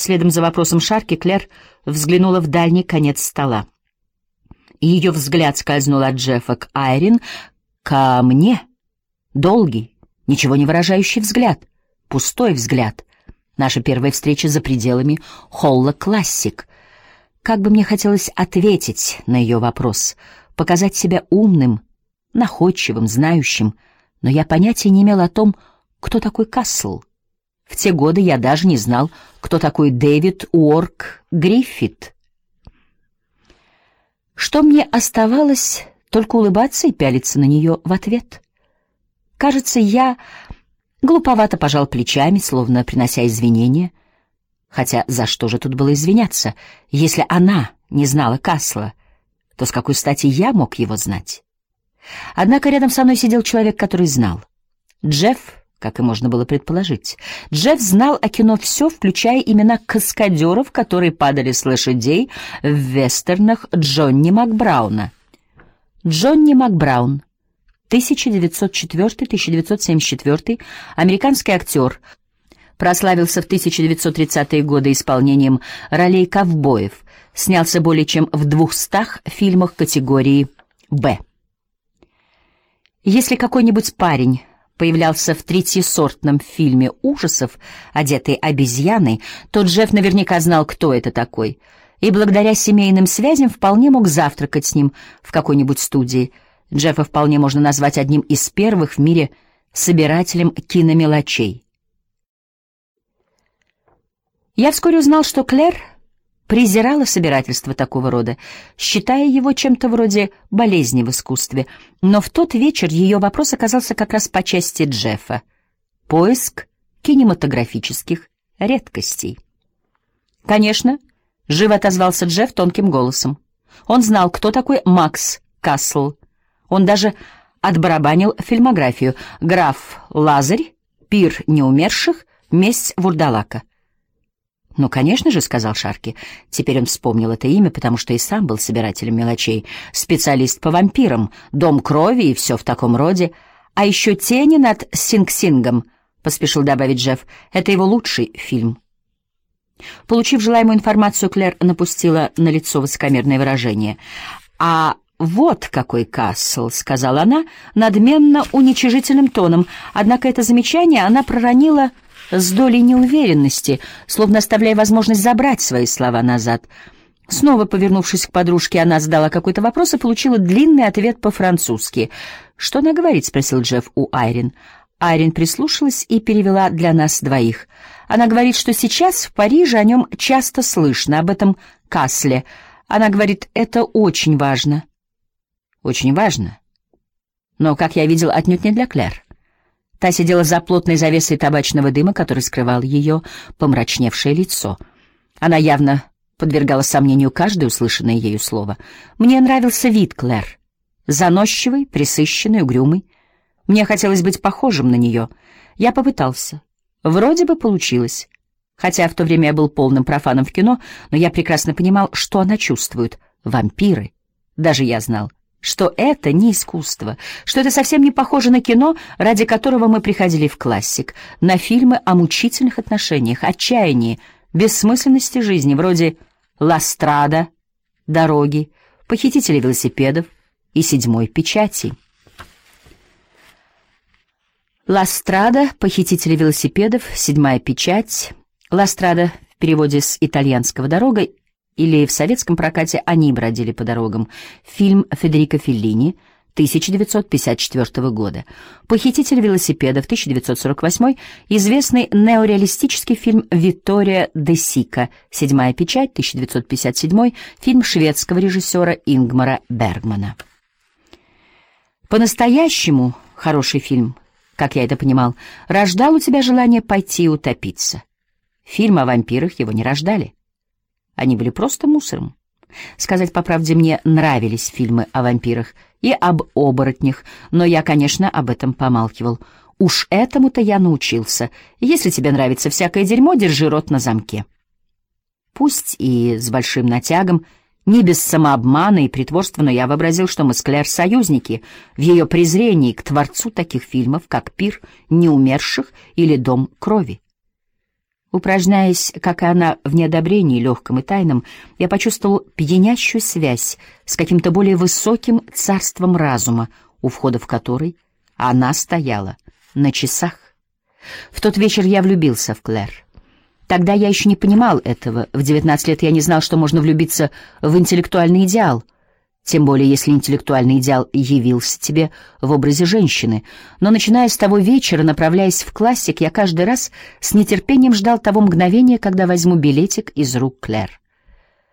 Следом за вопросом Шарки Клэр взглянула в дальний конец стола. Ее взгляд скользнул от Джеффа к Айрин, ко мне. Долгий, ничего не выражающий взгляд, пустой взгляд. Наша первая встреча за пределами холла «Классик». Как бы мне хотелось ответить на ее вопрос, показать себя умным, находчивым, знающим, но я понятия не имел о том, кто такой Кассел. В те годы я даже не знал, кто такой Дэвид Уорк Гриффит. Что мне оставалось, только улыбаться и пялиться на нее в ответ. Кажется, я глуповато пожал плечами, словно принося извинения. Хотя за что же тут было извиняться? Если она не знала Кассела, то с какой стати я мог его знать? Однако рядом со мной сидел человек, который знал. Джефф, как и можно было предположить. Джефф знал о кино все, включая имена каскадеров, которые падали с лошадей в вестернах Джонни Макбрауна. Джонни Макбраун, 1904-1974, американский актер, прославился в 1930-е годы исполнением ролей ковбоев, снялся более чем в 200 фильмах категории «Б». Если какой-нибудь парень появлялся в третьесортном фильме ужасов, одетый обезьяной, то Джефф наверняка знал, кто это такой, и благодаря семейным связям вполне мог завтракать с ним в какой-нибудь студии. Джеффа вполне можно назвать одним из первых в мире собирателем киномелочей. Я вскоре узнал, что Клэр презирала собирательство такого рода, считая его чем-то вроде болезни в искусстве, но в тот вечер ее вопрос оказался как раз по части Джеффа — поиск кинематографических редкостей. «Конечно», — живо отозвался Джефф тонким голосом. Он знал, кто такой Макс Кассел. Он даже отбарабанил фильмографию: «Граф Лазарь», «Пир неумерших», «Месть вурдалака». «Ну, конечно же», — сказал Шарки. Теперь он вспомнил это имя, потому что и сам был собирателем мелочей. Специалист по вампирам, «Дом крови» и все в таком роде. А еще «Тени над Синг-Сингом», — поспешил добавить Джефф. Это его лучший фильм. Получив желаемую информацию, Клэр напустила на лицо высокомерное выражение. «А вот какой Кассел», — сказала она надменно уничижительным тоном. Однако это замечание она проронила с долей неуверенности, словно оставляя возможность забрать свои слова назад. Снова повернувшись к подружке, она задала какой-то вопрос и получила длинный ответ по-французски. «Что она говорит?» — спросил Джефф у Айрин. Айрин прислушалась и перевела для нас двоих. Она говорит, что сейчас в Париже о нем часто слышно, об этом Кассле. Она говорит, это очень важно. Очень важно. Но, как я видел, отнюдь не для Клэр. Та сидела за плотной завесой табачного дыма, который скрывал ее помрачневшее лицо. Она явно подвергала сомнению каждое услышанное ею слово. Мне нравился вид Клэр. Заносчивый, пресыщенный, угрюмый. Мне хотелось быть похожим на нее. Я попытался. Вроде бы получилось. Хотя в то время я был полным профаном в кино, но я прекрасно понимал, что она чувствует. Вампиры. Даже я знал, что это не искусство, что это совсем не похоже на кино, ради которого мы приходили в классик, на фильмы о мучительных отношениях, отчаянии, бессмысленности жизни, вроде «Ла Страда», «Дороги», «Похитители велосипедов» и «Седьмой печати». «Ла Страда», «Похитители велосипедов», «Седьмая печать». «Ла Страда» в переводе с итальянского «дорога» или в советском прокате «Они бродили по дорогам». Фильм Федерико Феллини, 1954 года. «Похититель велосипедов», 1948, известный неореалистический фильм Витторио де Сика, «Седьмая печать», 1957, фильм шведского режиссера Ингмара Бергмана. По-настоящему хороший фильм, как я это понимал, рождал у тебя желание пойти и утопиться. Фильмы о вампирах его не рождали. Они были просто мусором. Сказать по правде, мне нравились фильмы о вампирах и об оборотнях, но я, конечно, об этом помалкивал. Уж этому-то я научился. Если тебе нравится всякое дерьмо, держи рот на замке. Пусть и с большим натягом, не без самообмана и притворства, но я вообразил, что мы с Клэр союзники в ее презрении к творцу таких фильмов, как «Пир неумерших» или «Дом крови». Упражняясь, как и она, в неодобрении легком и тайном, я почувствовал пьянящую связь с каким-то более высоким царством разума, у входа в который она стояла на часах. В тот вечер я влюбился в Клэр. Тогда я еще не понимал этого. В 19 лет я не знал, что можно влюбиться в интеллектуальный идеал, тем более если интеллектуальный идеал явился тебе в образе женщины. Но начиная с того вечера, направляясь в классик, я каждый раз с нетерпением ждал того мгновения, когда возьму билетик из рук Клэр.